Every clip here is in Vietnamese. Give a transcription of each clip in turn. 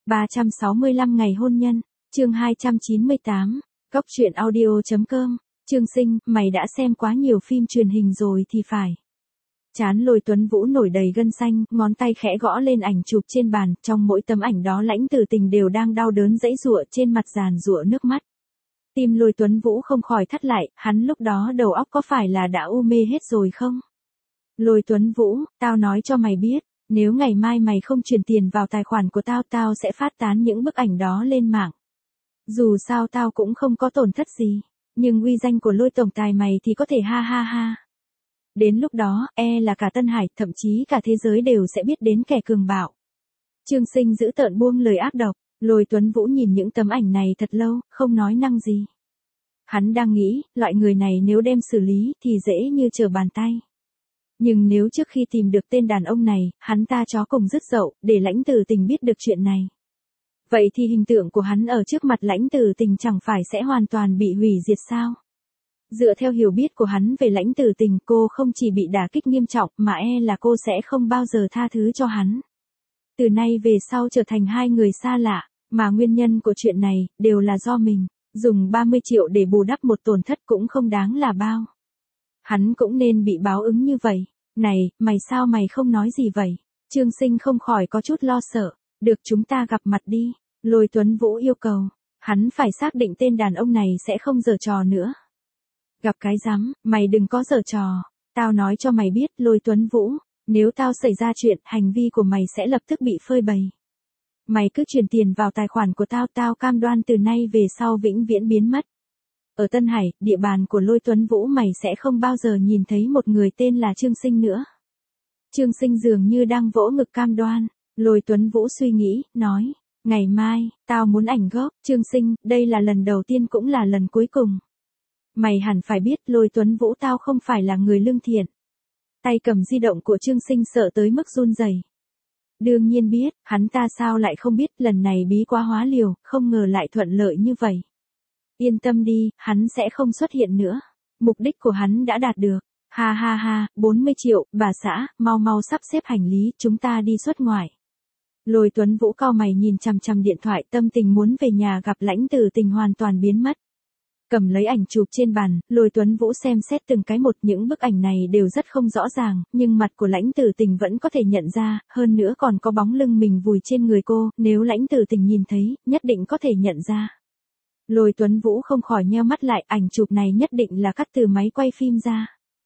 365 ngày hôn nhân, chương 298, Góc truyện audio.com, Trương Sinh, mày đã xem quá nhiều phim truyền hình rồi thì phải. Trán Lôi Tuấn Vũ nổi đầy gân xanh, ngón tay khẽ gõ lên ảnh chụp trên bàn, trong mỗi tấm ảnh đó Lãnh Tử Tình đều đang đau đớn giãy giụa, trên mặt giàn giụa nước mắt. Tim Lôi Tuấn Vũ không khỏi thắt lại, hắn lúc đó đầu óc có phải là đã u mê hết rồi không? Lôi Tuấn Vũ, tao nói cho mày biết, nếu ngày mai mày không chuyển tiền vào tài khoản của tao, tao sẽ phát tán những bức ảnh đó lên mạng. Dù sao tao cũng không có tổn thất gì, nhưng uy danh của Lôi tổng tài mày thì có thể ha ha ha. Đến lúc đó, là cả Tân Hải, thậm chí cả thế giới đều sẽ biết đến kẻ cường bạo. Trương Sinh giữ tợn buông lời ác độc, Lôi Tuấn Vũ nhìn những tấm ảnh này thật lâu, không nói năng gì. Hắn đang nghĩ, loại người này nếu đem xử lý thì dễ như trở bàn tay. Nhưng nếu trước khi tìm được tên đàn ông này, hắn ta chó cùng dứt dậu, để Lãnh Tử Tình biết được chuyện này. Vậy thì hình tượng của hắn ở trước mặt Lãnh Tử Tình chẳng phải sẽ hoàn toàn bị hủy diệt sao? Dựa theo hiểu biết của hắn về Lãnh Tử Tình, cô không chỉ bị đả kích nghiêm trọng mà là cô sẽ không bao giờ tha thứ cho hắn. Từ nay về sau trở thành hai người xa lạ, mà nguyên nhân của chuyện này đều là do mình, dùng 30 triệu để bù đắp một tổn thất cũng không đáng là bao. Hắn cũng nên bị báo ứng như vậy. Này, sao mày không nói gì vậy? Trương Sinh không khỏi có chút lo sợ. Được, chúng ta gặp mặt đi. Lôi Tuấn Vũ yêu cầu. Hắn phải xác định tên đàn ông này sẽ không giở trò nữa. Gặp cái rắm, mày đừng có giở trò. Tao nói cho mày biết, Lôi Tuấn Vũ, nếu tao xảy ra chuyện, hành vi của mày sẽ lập tức bị phơi bày. Mày cứ chuyển tiền vào tài khoản của tao, tao cam đoan từ nay về sau vĩnh viễn biến mất. Ở Tân Hải, địa bàn của Lôi Tuấn Vũ, mày sẽ không bao giờ nhìn thấy một người tên là Trương Sinh nữa. Trương Sinh dường như đang vỗ ngực cam đoan. Lôi Tuấn Vũ suy nghĩ, nói, ngày mai, tao muốn ảnh gốc. Trương Sinh, đây là lần đầu tiên cũng là lần cuối cùng. Mày hẳn phải biết, Lôi Tuấn Vũ, tao không phải là người lương thiện. Tay cầm di động của Trương Sinh sợ tới mức run rẩy. Đương nhiên biết, hắn ta sao lại không biết, lần này bí quá hóa liều, không ngờ lại thuận lợi như vậy. Yên tâm đi, hắn sẽ không xuất hiện nữa. Mục đích của hắn đã đạt được. Ha ha ha, 40 triệu, bà xã, mau sắp xếp hành lý, chúng ta đi xuất ngoại. Lôi Tuấn Vũ cau mày nhìn chằm chằm điện thoại, tâm tình muốn về nhà gặp Lãnh Tử Tình hoàn toàn biến mất. Cầm lấy ảnh chụp trên bàn, Lôi Tuấn Vũ xem xét từng cái một, những bức ảnh này đều rất không rõ ràng, nhưng mặt của Lãnh Tử Tình vẫn có thể nhận ra, hơn nữa còn có bóng lưng mình vùi trên người cô, nếu Lãnh Tử Tình nhìn thấy, nhất định có thể nhận ra. Lôi Tuấn Vũ không khỏi nheo mắt lại, ảnh chụp này nhất định là cắt từ máy quay phim ra.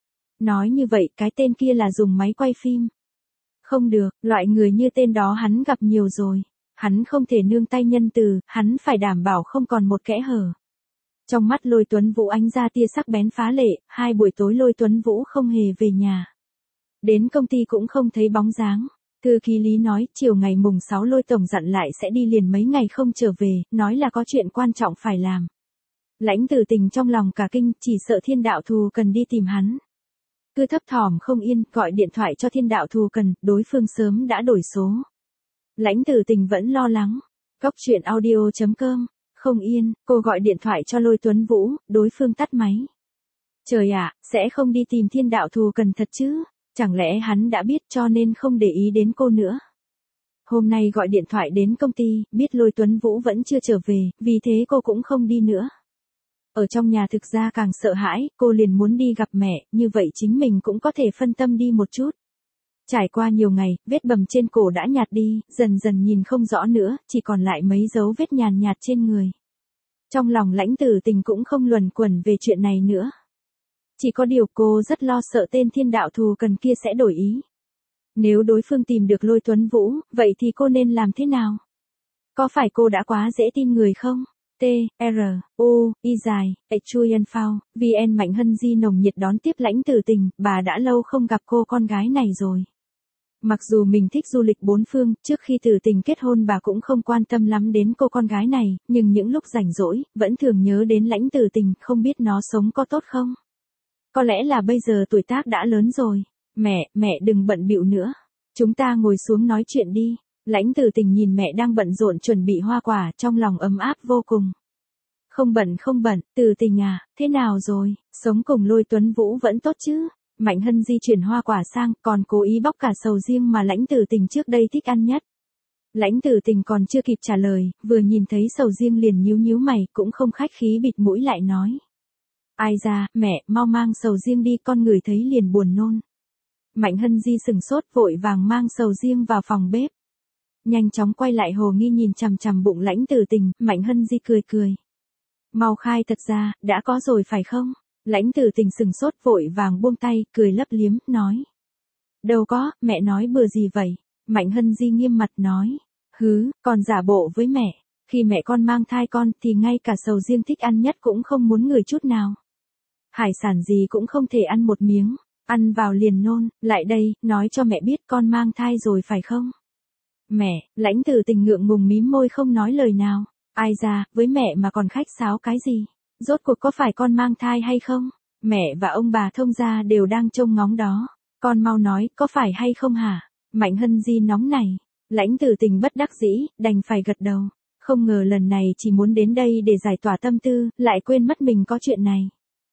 Nói như vậy, cái tên kia là dùng máy quay phim. Không được, loại người như tên đó hắn gặp nhiều rồi. Hắn không thể nương tay nhân từ, hắn phải đảm bảo không còn một kẽ hở. Trong mắt Lôi Tuấn Vũ ánh ra tia sắc bén phá lệ, 2 buổi tối Lôi Tuấn Vũ không hề về nhà. Đến công ty cũng không thấy bóng dáng. Thư ký Lý nói, chiều ngày mùng 6 Lôi tổng dặn lại sẽ đi liền mấy ngày không trở về, nói là có chuyện quan trọng phải làm. Lãnh Tử Tình trong lòng cả kinh, chỉ sợ Thiên Đạo Thù Cần đi tìm hắn. Cứ thấp thỏm không yên, gọi điện thoại cho Thiên Đạo Thù Cần, đối phương sớm đã đổi số. Lãnh Tử Tình vẫn lo lắng. Góc truyện audio.com, không yên, cô gọi điện thoại cho Lôi Tuấn Vũ, đối phương tắt máy. Trời ạ, sẽ không đi tìm Thiên Đạo Thù Cần thật chứ? Chẳng lẽ hắn đã biết cho nên không để ý đến cô nữa? Hôm nay gọi điện thoại đến công ty, biết Lôi Tuấn Vũ vẫn chưa trở về, vì thế cô cũng không đi nữa. Ở trong nhà thực ra càng sợ hãi, cô liền muốn đi gặp mẹ, như vậy chính mình cũng có thể phân tâm đi một chút. Trải qua nhiều ngày, vết bầm trên cổ đã nhạt đi, dần dần nhìn không rõ nữa, chỉ còn lại mấy dấu vết nhàn nhạt trên người. Trong lòng Lãnh Tử Tình cũng không luẩn quẩn về chuyện này nữa. Chỉ có điều cô rất lo sợ tên Thiên Đạo Thù Cần kia sẽ đổi ý. Nếu đối phương tìm được Lôi Tuấn Vũ, vậy thì cô nên làm thế nào? Có phải cô đã quá dễ tin người không? T, R, U, Y dài, Chuyen Phao, VN Mạnh Hân Di nồng nhiệt đón tiếp Lãnh Tử Tình, bà đã lâu không gặp cô con gái này rồi. Mặc dù mình thích du lịch bốn phương, trước khi Tử Tình kết hôn bà cũng không quan tâm lắm đến cô con gái này, nhưng những lúc rảnh rỗi, vẫn thường nhớ đến Lãnh Tử Tình, không biết nó sống có tốt không? Có lẽ là bây giờ tuổi tác đã lớn rồi. Mẹ đừng bận bịu nữa. Chúng ta ngồi xuống nói chuyện đi. Lãnh Tử Tình nhìn mẹ đang bận rộn chuẩn bị hoa quả, trong lòng ấm áp vô cùng. Không bận, Tử Tình à, thế nào rồi, sống cùng Lôi Tuấn Vũ vẫn tốt chứ? Mạnh Hân di chuyển hoa quả sang, còn cố ý bóc cả sầu riêng mà Lãnh Tử Tình trước đây thích ăn nhất. Lãnh Tử Tình còn chưa kịp trả lời, vừa nhìn thấy Sầu Riêng liền nhíu nhíu mày, cũng không khách khí bịt mũi lại nói. Ai ra, mẹ, mau mang Sầu Riêng đi, con ngửi thấy liền buồn nôn. Mạnh Hân Di sừng sốt vội vàng mang Sầu Riêng vào phòng bếp. Nhanh chóng quay lại hồ nghi nhìn chằm chằm bụng Lãnh Tử Tình, Mạnh Hân Di cười cười. Mau khai, thật ra, đã có rồi phải không? Lãnh Tử Tình sừng sốt vội vàng buông tay, cười lấp liếm, nói. Đâu có, mẹ nói bừa gì vậy? Mạnh Hân Di nghiêm mặt nói. Hứ, còn giả bộ với mẹ. Khi mẹ con mang thai con thì ngay cả Sầu Riêng thích ăn nhất cũng không muốn ngửi chút nào. Hải sản gì cũng không thể ăn một miếng, ăn vào liền nôn, lại đây, nói cho mẹ biết con mang thai rồi phải không? Mẹ, Lãnh Tử Tình ngượng ngùng mím môi không nói lời nào. Ai ra, với mẹ mà còn khách sáo cái gì? Rốt cuộc có phải con mang thai hay không? Mẹ và ông bà thông gia đều đang trông ngóng đó. Con mau nói, có phải hay không hả? Mạnh Hân Di nóng này. Lãnh Tử Tình bất đắc dĩ, đành phải gật đầu. Không ngờ lần này chỉ muốn đến đây để giải tỏa tâm tư, lại quên mất mình có chuyện này.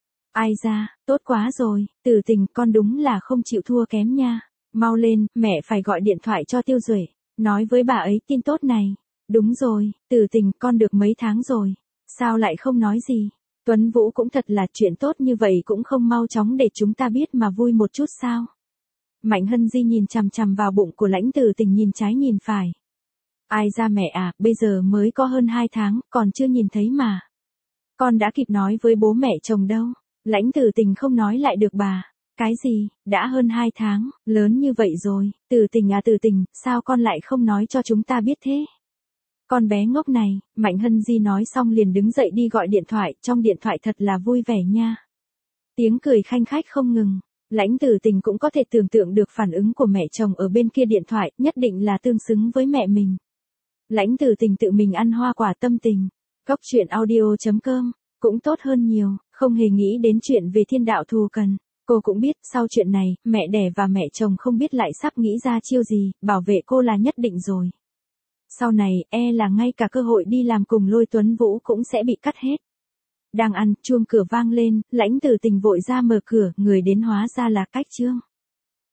Ai ra, tốt quá rồi, Tử Tình, con đúng là không chịu thua kém nha. Mau lên, mẹ phải gọi điện thoại cho Tiêu Duệ, nói với bà ấy tin tốt này. Đúng rồi, Tử Tình, con được mấy tháng rồi. Sao lại không nói gì? Tuấn Vũ cũng thật là chuyện tốt như vậy cũng không mau chóng để chúng ta biết mà vui một chút sao? Mạnh Hân Di nhìn chằm chằm vào bụng của Lãnh Tử Tình nhìn trái nhìn phải. Ai ra mẹ à, bây giờ mới có hơn 2 tháng, còn chưa nhìn thấy mà. Con đã kịp nói với bố mẹ chồng đâu. Lãnh Tử Tình không nói lại được bà. Cái gì, đã hơn 2 tháng, lớn như vậy rồi. Tử Tình à Tử Tình, sao con lại không nói cho chúng ta biết thế? Con bé ngốc này, Mạnh Hân Di nói xong liền đứng dậy đi gọi điện thoại, trong điện thoại thật là vui vẻ nha. Tiếng cười khanh khách không ngừng. Lãnh Tử Tình cũng có thể tưởng tượng được phản ứng của mẹ chồng ở bên kia điện thoại, nhất định là tương xứng với mẹ mình. Lãnh Tử Tình tự mình ăn hoa quả tâm tình. Cốc truyện audio.com, cũng tốt hơn nhiều, không hề nghĩ đến chuyện về thiên đạo thù cần. Cô cũng biết, sau chuyện này, mẹ đẻ và mẹ chồng không biết lại sắp nghĩ ra chiêu gì, bảo vệ cô là nhất định rồi. Sau này, là ngay cả cơ hội đi làm cùng Lôi Tuấn Vũ cũng sẽ bị cắt hết. Đang ăn, chuông cửa vang lên, Lãnh Tử Tình vội ra mở cửa, người đến hóa ra là Cách Trương.